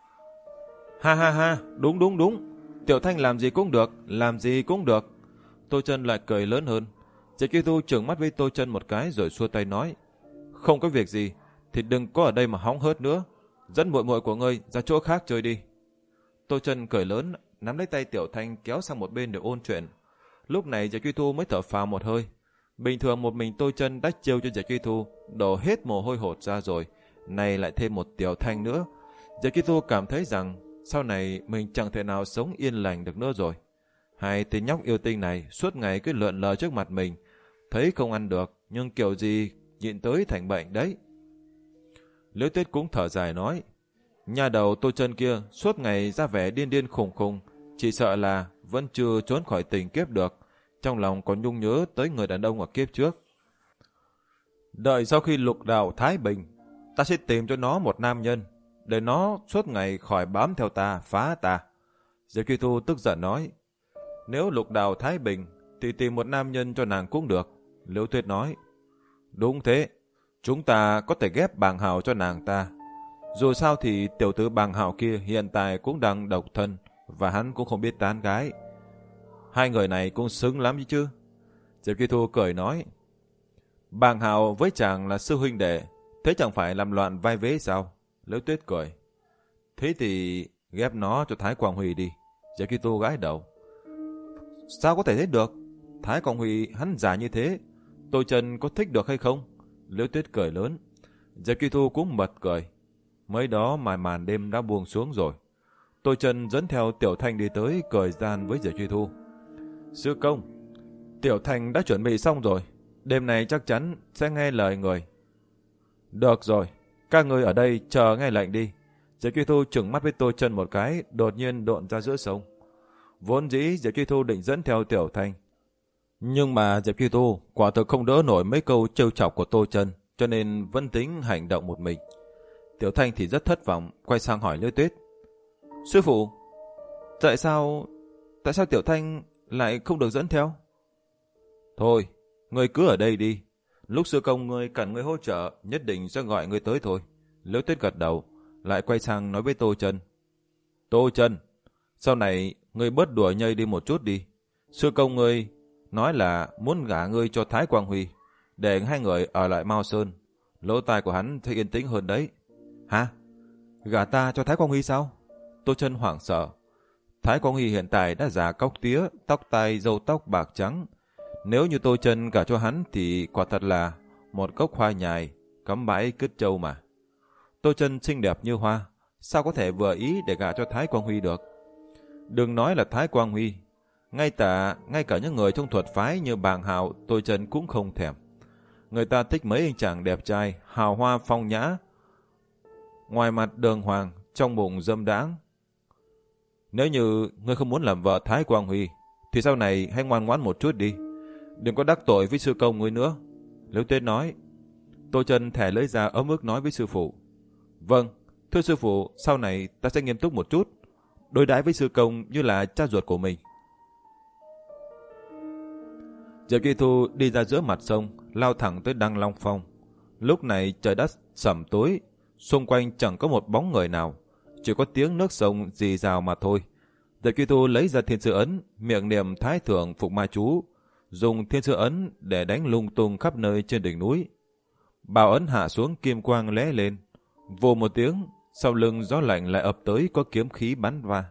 Ha ha ha, đúng đúng đúng, Tiểu Thanh làm gì cũng được, làm gì cũng được. Tô Chân lại cười lớn hơn. Diệp Kỳ Thu trừng mắt với Tô Chân một cái rồi xua tay nói: Không có việc gì thì đừng có ở đây mà hóng hớt nữa, dẫn muội muội của ngươi ra chỗ khác chơi đi. Tô Chân cười lớn, nắm lấy tay Tiểu Thanh kéo sang một bên để ôn chuyện. Lúc này Diệp Kỳ Thu mới thở phào một hơi. Bình thường một mình Tô Chân đã chiêu cho Diệp Kỳ Thu đổ hết mồ hôi hột ra rồi, nay lại thêm một Tiểu Thanh nữa. Diệp Kỳ Thu cảm thấy rằng sau này mình chẳng thể nào sống yên lành được nữa rồi. Hai tên nhóc yêu tinh này suốt ngày cứ lượn lờ trước mặt mình, thấy không ăn được nhưng kiểu gì nhịn tới thành bệnh đấy. Liễu Tuyết cũng thở dài nói: Nhà đầu Tô Chân kia suốt ngày ra vẻ điên điên khùng khùng, chỉ sợ là vẫn chưa trốn khỏi tình kiếp được, trong lòng còn nhung nhớ tới người đàn ông ở kiếp trước. Đợi sau khi lục đạo thái bình, ta sẽ tìm cho nó một nam nhân, để nó suốt ngày khỏi bám theo ta, phá ta. Diệp Kỳ Thu tức giận nói: Nếu lục đạo thái bình thì tìm một nam nhân cho nàng cũng được. Liễu Tuyết nói: Đúng thế, chúng ta có thể ghép Bàng Hào cho nàng ta. Dù sao thì tiểu tử Bàng Hào kia hiện tại cũng đang độc thân, và hắn cũng không biết tán gái. Hai người này cũng xứng lắm chứ. Diệp Kỳ Thu cười nói: Bàng Hào với chàng là sư huynh đệ, thế chẳng phải làm loạn vai vế sao? Liễu Tuyết cười: Thế thì ghép nó cho Thái Quang Huy đi. Diệp Kỳ Thu gãi đầu: Sao có thể thế được? Thái Quang Huy hắn già như thế, Tô Chân có thích được hay không? Liễu Tuyết cười lớn. Diệp Kỳ Thu cũng bật cười. Mới đó mà màn đêm đã buông xuống rồi. Tô Chân dẫn theo Tiểu Thanh đi tới, cười gian với Diệp Kỳ Thu: Sư công, Tiểu Thanh đã chuẩn bị xong rồi, đêm này chắc chắn sẽ nghe lời người. Được rồi, các người ở đây chờ nghe lệnh đi. Diệp Kỳ Thu trừng mắt với Tô Chân một cái, đột nhiên độn ra giữa sông. Vốn dĩ Diệp Kỳ Thu định dẫn theo Tiểu Thanh, nhưng mà Diệp Kỳ Thu quả thực không đỡ nổi mấy câu trêu chọc của Tô Chân, cho nên vẫn tính hành động một mình. Tiểu Thanh thì rất thất vọng, quay sang hỏi Liễu Tuyết: Sư phụ, tại sao tại sao Tiểu Thanh lại không được dẫn theo? Thôi, ngươi cứ ở đây đi, lúc sư công ngươi cần ngươi hỗ trợ nhất định sẽ gọi ngươi tới thôi. Liễu Tuyết gật đầu, lại quay sang nói với Tô Chân: Tô Chân, sau này ngươi bớt đùa nhây đi một chút đi. Sư công ngươi nói là muốn gả ngươi cho Thái Quang Huy, để hai người ở lại Mao Sơn, lỗ tai của hắn thấy yên tĩnh hơn đấy. Hả? Gả ta cho Thái Quang Huy sao? Tô Chân hoảng sợ. Thái Quang Huy hiện tại đã già cóc tía, tóc tai râu tóc bạc trắng. Nếu như Tô Chân gả cho hắn thì quả thật là một gốc hoa nhài, cắm bãi cứt trâu mà. Tô Chân xinh đẹp như hoa, sao có thể vừa ý để gả cho Thái Quang Huy được? Đừng nói là Thái Quang Huy, ngay cả ngay cả những người trong thuật phái như Bàng Hạo, Tô Chân cũng không thèm. Người ta thích mấy anh chàng đẹp trai, hào hoa phong nhã, ngoài mặt đường hoàng, trong bụng dâm đãng. Nếu như ngươi không muốn làm vợ Thái Quang Huy, thì sau này hãy ngoan ngoãn một chút đi, đừng có đắc tội với sư công ngươi nữa. Liễu Tuyết nói. Tô Chân thẻ lưỡi ra ấm ức nói với sư phụ. Vâng, thưa sư phụ, sau này ta sẽ nghiêm túc một chút, đối đãi với sư công như là cha ruột của mình. Diệp Kỳ Thu đi ra giữa mặt sông, lao thẳng tới Đăng Long Phong. Lúc này trời đã sẩm tối, xung quanh chẳng có một bóng người nào, chỉ có tiếng nước sông rì rào mà thôi. Diệp Kỳ Thu lấy ra thiên sư ấn, miệng niệm Thái Thượng Phục Ma chú, dùng thiên sư ấn để đánh lung tung khắp nơi trên đỉnh núi. Bảo ấn hạ xuống, kim quang lóe lên, vù một tiếng, sau lưng gió lạnh lại ập tới, có kiếm khí bắn va.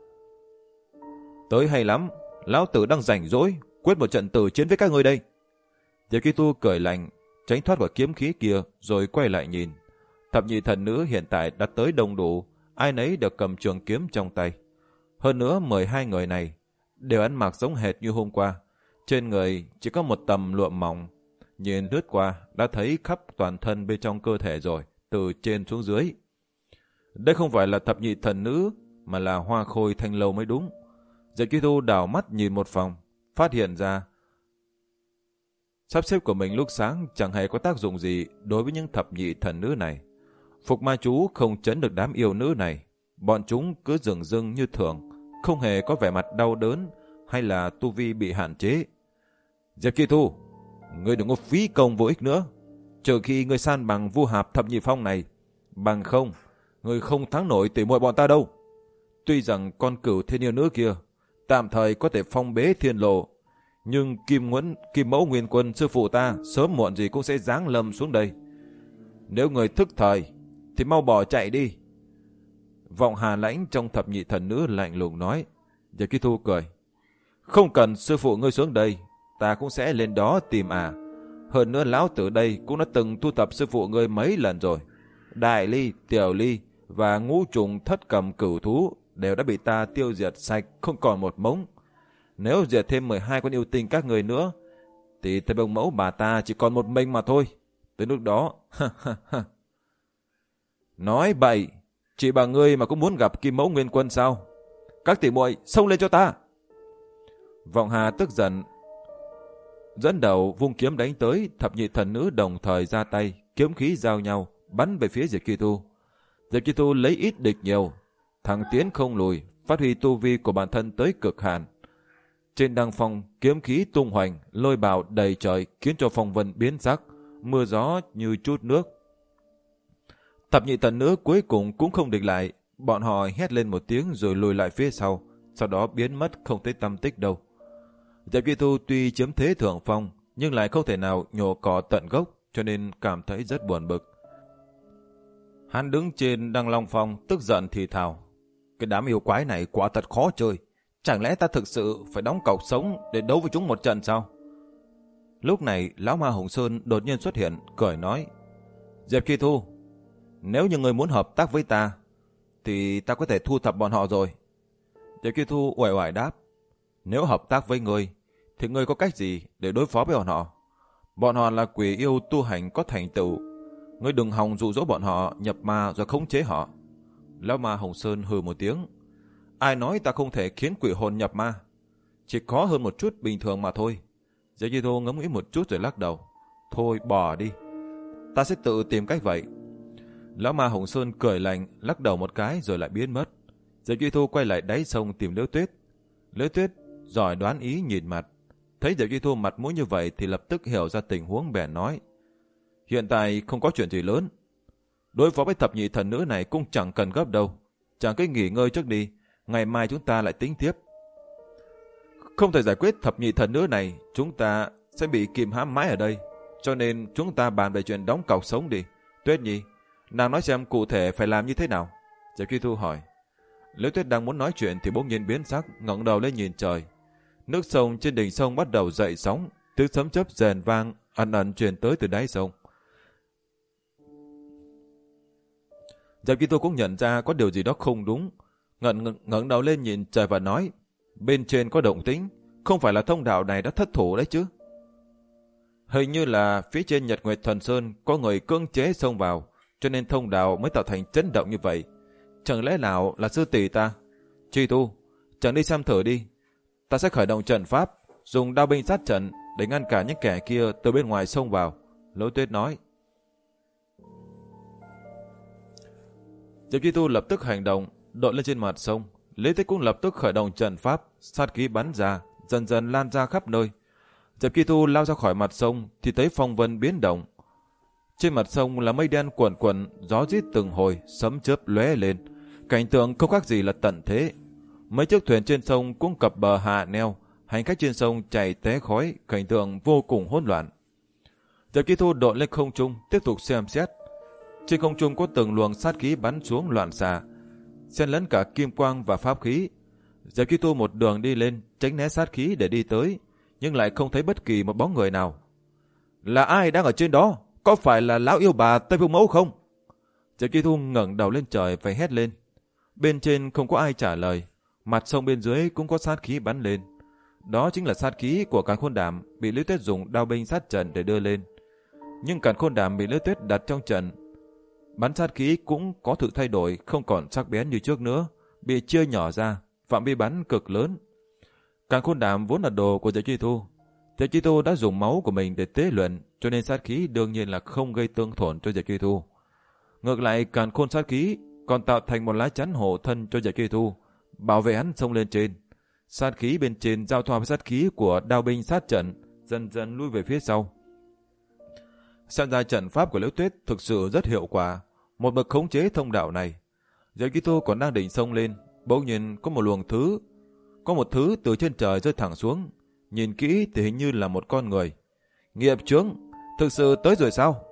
Tới hay lắm, lão tử đang rảnh rỗi, quyết một trận tử chiến với các ngươi đây. Diệp Kỳ Tu cười lạnh, tránh thoát khỏi kiếm khí kia, rồi quay lại nhìn. Thập nhị thần nữ hiện tại đã tới đông đủ, ai nấy đều cầm trường kiếm trong tay. Hơn nữa mười hai người này đều ăn mặc giống hệt như hôm qua, trên người chỉ có một tầm lụa mỏng, nhìn lướt qua đã thấy khắp toàn thân bên trong cơ thể rồi, từ trên xuống dưới. Đây không phải là thập nhị thần nữ, mà là Hoa Khôi Thanh Lâu mới đúng. Diệp Kỳ Tu đảo mắt nhìn một phòng, phát hiện ra sắp xếp của mình lúc sáng chẳng hề có tác dụng gì đối với những thập nhị thần nữ này. Phục ma chú không chấn được đám yêu nữ này, bọn chúng cứ dừng dưng như thường, không hề có vẻ mặt đau đớn hay là tu vi bị hạn chế. Diệp Kỳ Tu, ngươi đừng có phí công vô ích nữa, trừ khi ngươi san bằng Vu Hạp thập nhị phong này, bằng không ngươi không thắng nổi tỉ muội bọn ta đâu. Tuy rằng con cửu thiên yêu nữ kia tạm thời có thể phong bế thiên lộ, nhưng Kim Nguyễn, Kim Mẫu Nguyên Quân sư phụ ta sớm muộn gì cũng sẽ giáng lâm xuống đây. Nếu người thức thời thì mau bỏ chạy đi. Vọng Hà Lãnh trong thập nhị thần nữ lạnh lùng nói. Diệp Kỳ Thu cười. Không cần sư phụ ngươi xuống đây, ta cũng sẽ lên đó tìm à. Hơn nữa lão tử đây cũng đã từng tu tập sư phụ ngươi mấy lần rồi. Đại ly, tiểu ly và ngũ trùng thất cầm cửu thú đều đã bị ta tiêu diệt sạch, không còn một mống. Nếu diệt thêm mười hai con yêu tinh các người nữa, thì thầy bồng mẫu bà ta chỉ còn một mình mà thôi. Tới lúc đó, nói bậy, chỉ bà ngươi mà cũng muốn gặp Kim Mẫu Nguyên Quân sao? Các tỷ muội xông lên cho ta. Vọng Hà tức giận, dẫn đầu vung kiếm đánh tới. Thập nhị thần nữ đồng thời ra tay, kiếm khí giao nhau, bắn về phía Diệp Kỳ Tu. Diệp Kỳ Tu lấy ít địch nhiều, thẳng tiến không lùi, phát huy tu vi của bản thân tới cực hạn. Trên đăng phong, kiếm khí tung hoành, lôi bào đầy trời, khiến cho phong vân biến sắc, mưa gió như chút nước. Thập nhị thần nữ cuối cùng cũng không địch lại, bọn họ hét lên một tiếng rồi lùi lại phía sau, sau đó biến mất không thấy tăm tích đâu. Diệp Kỳ Tu tuy chiếm thế thượng phong, nhưng lại không thể nào nhổ cỏ tận gốc, cho nên cảm thấy rất buồn bực. Hắn đứng trên đăng long phong, tức giận thì thào. Cái đám yêu quái này quả thật khó chơi. Chẳng lẽ ta thực sự phải đóng cọc sống để đấu với chúng một trận sao? Lúc này, lão ma Hồng Sơn đột nhiên xuất hiện, cười nói. Diệp Kỳ Thu, nếu như người muốn hợp tác với ta, thì ta có thể thu thập bọn họ rồi. Diệp Kỳ Thu uể oải đáp. Nếu hợp tác với ngươi, thì ngươi có cách gì để đối phó với bọn họ? Bọn họ là quỷ yêu tu hành có thành tựu. Ngươi đừng hòng dụ dỗ bọn họ nhập ma rồi khống chế họ. Lão ma Hồng Sơn hừ một tiếng. Ai nói ta không thể khiến quỷ hồn nhập ma? Chỉ khó hơn một chút bình thường mà thôi. Diệp Kỳ Thu ngẫm nghĩ một chút rồi lắc đầu. Thôi bỏ đi, ta sẽ tự tìm cách vậy. Lão ma Hồng Sơn cười lạnh, lắc đầu một cái rồi lại biến mất. Diệp Kỳ Thu quay lại đáy sông tìm Liễu Tuyết. Liễu Tuyết giỏi đoán ý nhìn mặt, thấy Diệp Kỳ Thu mặt mũi như vậy thì lập tức hiểu ra tình huống, bèn nói. Hiện tại không có chuyện gì lớn, đối phó với thập nhị thần nữ này cũng chẳng cần gấp đâu. Chẳng cứ nghỉ ngơi trước đi, ngày mai chúng ta lại tính tiếp. Không thể giải quyết thập nhị thần nữ này, chúng ta sẽ bị kìm hãm mãi ở đây. Cho nên chúng ta bàn về chuyện đóng cọc sống đi. Tuyết Nhi, nàng nói xem cụ thể phải làm như thế nào? Diệp Kỳ Thu hỏi. Liễu Tuyết đang muốn nói chuyện thì bỗng nhiên biến sắc, ngẩng đầu lên nhìn trời. Nước sông trên đỉnh sông bắt đầu dậy sóng, tiếng sấm chớp rền vang ẩn ẩn truyền tới từ đáy sông. Diệp Chi Tu cũng nhận ra có điều gì đó không đúng, ngẩng ngẩng đầu lên nhìn trời và nói, bên trên có động tĩnh, không phải là thông đạo này đã thất thủ đấy chứ? Hình như là phía trên Nhật Nguyệt Thần Sơn có người cưỡng chế xông vào, cho nên thông đạo mới tạo thành chấn động như vậy. Chẳng lẽ nào là sư tỷ ta? Chi Tu, chẳng đi xem thử đi. Ta sẽ khởi động trận pháp, dùng đao binh sát trận để ngăn cản những kẻ kia từ bên ngoài xông vào. Lỗ Tuyết nói. Diệp Chi Tu lập tức hành động, đội lên trên mặt sông. Lý Tuyết cũng lập tức khởi động trận pháp, sát khí bắn ra, dần dần lan ra khắp nơi. Diệp Chi Tu lao ra khỏi mặt sông thì thấy phong vân biến động. Trên mặt sông là mây đen cuộn cuộn, gió rít từng hồi, sấm chớp lóe lên. Cảnh tượng không khác gì là tận thế. Mấy chiếc thuyền trên sông cũng cập bờ hạ neo, hành khách trên sông chạy té khói, cảnh tượng vô cùng hỗn loạn. Diệp Chi Tu đội lên không trung, tiếp tục xem xét. Trên không trung có từng luồng sát khí bắn xuống loạn xạ, xen lẫn cả kim quang và pháp khí. Diệp Chi Tu một đường đi lên, tránh né sát khí để đi tới, nhưng lại không thấy bất kỳ một bóng người nào. Là ai đang ở trên đó? Có phải là lão yêu bà Tây Vương Mẫu không? Diệp Chi Tu ngẩng đầu lên trời và hét lên. Bên trên không có ai trả lời, mặt sông bên dưới cũng có sát khí bắn lên. Đó chính là sát khí của Càn Khôn Đàm bị Liễu Tuyết dùng đao binh sát trận để đưa lên. Nhưng Càn Khôn Đàm bị Liễu Tuyết đặt trong trận, bắn sát khí cũng có sự thay đổi, không còn sắc bén như trước nữa, bị chia nhỏ ra, phạm vi bắn cực lớn. Càn Khôn Đàm vốn là đồ của Diệp Chi Tu. Diệp Chi Tu đã dùng máu của mình để tế luyện, cho nên sát khí đương nhiên là không gây thương tổn cho Diệp Chi Tu. Ngược lại, Càn Khôn sát khí còn tạo thành một lá chắn hộ thân cho Diệp Chi Tu, bảo vệ hắn xông lên trên. Sát khí bên trên giao thoa với sát khí của đao binh sát trận, dần dần lui về phía sau. Xem ra trận pháp của Liễu Tuyết thực sự rất hiệu quả, một bậc khống chế thông đạo này. Diệp Chi Tu còn đang định xông lên, bỗng nhiên có một luồng thứ, có một thứ từ trên trời rơi thẳng xuống. Nhìn kỹ thì hình như là một con người. Nghiệp chướng, thực sự tới rồi sao?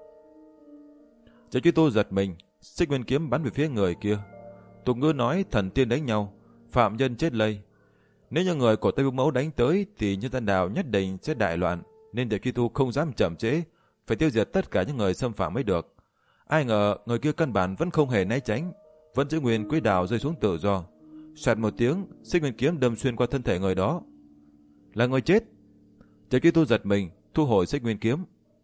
Diệp Chi Tu giật mình, xích nguyên kiếm bắn về phía người kia. Tục ngữ nói thần tiên đánh nhau, phạm nhân chết lây. Nếu như người của Tây Vương Mẫu đánh tới thì nhân gian đảo nhất định sẽ đại loạn, nên Diệp Chi Tu không dám chậm trễ, phải tiêu diệt tất cả những người xâm phạm mới được. Ai ngờ người kia căn bản vẫn không hề né tránh, vẫn giữ nguyên quỹ đạo rơi xuống tự do. Xoẹt một tiếng, xích nguyên kiếm đâm xuyên qua thân thể người đó. Là người chết. Diệp Chi Tu giật mình, thu hồi xích nguyên kiếm.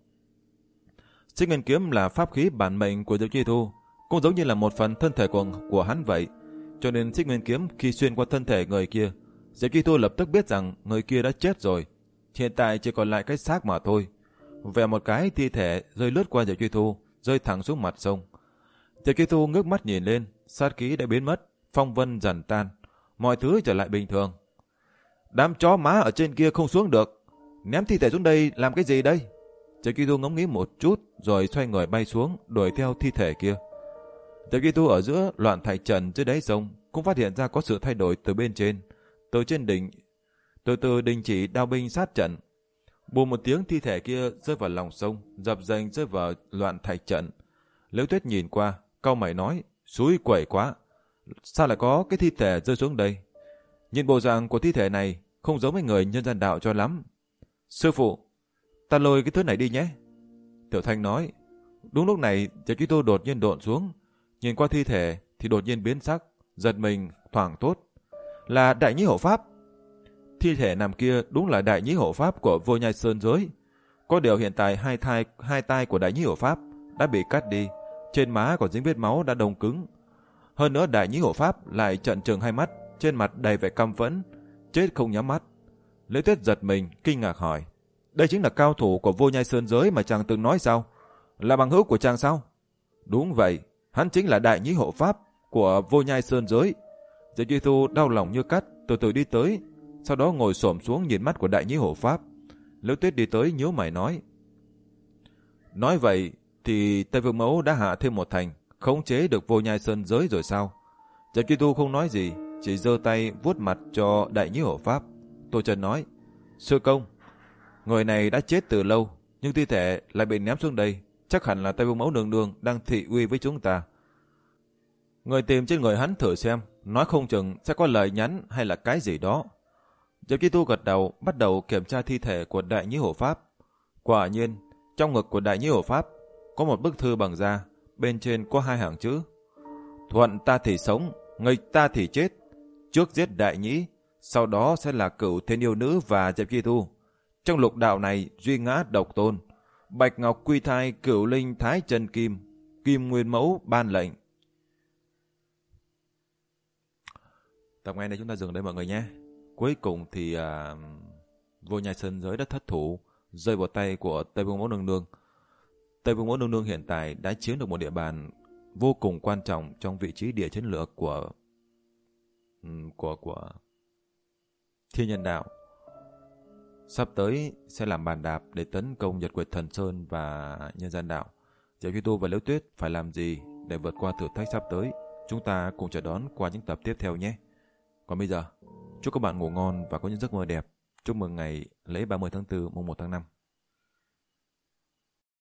Xích nguyên kiếm là pháp khí bản mệnh của Diệp Chi Tu, cũng giống như là một phần thân thể của, của hắn vậy. Cho nên xích nguyên kiếm khi xuyên qua thân thể người kia, Diệp Chi Tu lập tức biết rằng người kia đã chết rồi. Hiện tại chỉ còn lại cái xác mà thôi. Về một cái thi thể rơi lướt qua Diệp Chi Tu, rơi thẳng xuống mặt sông. Diệp Chi Tu ngước mắt nhìn lên, sát khí đã biến mất, phong vân dần tan, mọi thứ trở lại bình thường. Đám chó má ở trên kia không xuống được, ném thi thể xuống đây làm cái gì đây? Diệp Chi Tu ngẫm nghĩ một chút, rồi xoay người bay xuống, đuổi theo thi thể kia. Diệp Chi Tu ở giữa loạn thạch trần dưới đáy sông, cũng phát hiện ra có sự thay đổi từ bên trên, từ trên đỉnh, từ từ đình chỉ đao binh sát trận. Bùm một tiếng, thi thể kia rơi vào lòng sông, dập dềnh rơi vào loạn thạch trận. Liễu Tuyết nhìn qua, cau mày nói, xúi quẩy quá, sao lại có cái thi thể rơi xuống đây? Nhìn bộ dạng của thi thể này không giống với người nhân gian đạo cho lắm. Sư phụ, ta lôi cái thứ này đi nhé. Tiểu Thanh nói. Đúng lúc này, Diệp Chi Tu đột nhiên độn xuống, nhìn qua thi thể thì đột nhiên biến sắc, giật mình thoảng tốt. Là Đại Nhĩ Hộ Pháp. Thi thể nằm kia đúng là Đại Nhĩ Hộ Pháp của Vô Nhai Sơn Giới. Có điều hiện tại hai thai hai tay của Đại Nhĩ Hộ Pháp đã bị cắt đi, trên má còn dính vết máu đã đông cứng. Hơn nữa Đại Nhĩ Hộ Pháp lại trợn trừng hai mắt, trên mặt đầy vẻ căm phẫn, chết không nhắm mắt. Liễu Tuyết giật mình, kinh ngạc hỏi, đây chính là cao thủ của Vô Nhai Sơn Giới mà chàng từng nói sao? Là bằng hữu của chàng sao? Đúng vậy, hắn chính là Đại Nhĩ Hộ Pháp của Vô Nhai Sơn Giới. Diệp Chi Tu đau lòng như cắt, từ từ đi tới, sau đó ngồi xổm xuống nhìn mắt của Đại Nhĩ Hộ Pháp. Liễu Tuyết đi tới nhíu mày nói, nói vậy thì Tây Vương Mẫu đã hạ thêm một thành, khống chế được Vô Nhai Sơn Giới rồi sao? Diệp Chi Tu không nói gì, chỉ giơ tay vuốt mặt cho Đại Nhĩ Hộ Pháp. Tô Trần nói, sư công, người này đã chết từ lâu, nhưng thi thể lại bị ném xuống đây, chắc hẳn là Tây Vương Mẫu nương nương đang thị uy với chúng ta. Người tìm trên người hắn thử xem, nói không chừng sẽ có lời nhắn hay là cái gì đó. Diệp Chi Tu gật đầu, bắt đầu kiểm tra thi thể của Đại Nhĩ Hộ Pháp. Quả nhiên, trong ngực của Đại Nhĩ Hộ Pháp có một bức thư bằng da, bên trên có hai hàng chữ: Thuận ta thì sống, nghịch ta thì chết. Trước giết Đại Nhĩ, sau đó sẽ là Cửu Thiên Yêu Nữ và Diệp Chi Thu. Trong lục đạo này duy ngã độc tôn, Bạch Ngọc Quy Thai, Cửu Linh Thái Chân Kim, Kim Nguyên Mẫu ban lệnh. Tập ngày này chúng ta dừng đây mọi người nhé. Cuối cùng thì à, Vô Nhai Sơn Giới đã thất thủ, rơi vào tay của Tây Vương Mẫu Nương Nương. Tây Vương Mẫu Nương Nương hiện tại đã chiếm được một địa bàn vô cùng quan trọng trong vị trí địa chiến lược của của của Thiên Nhân Đạo. Sắp tới sẽ làm bàn đạp để tấn công Nhật Nguyệt Thần Sơn và Nhân Gian Đạo. Diệp Chi Tu và Liễu Tuyết phải làm gì để vượt qua thử thách sắp tới? Chúng ta cùng chờ đón qua những tập tiếp theo nhé. Còn bây giờ, chúc các bạn ngủ ngon và có những giấc mơ đẹp. Chúc mừng ngày lễ ba mươi tháng tư mùng một tháng năm.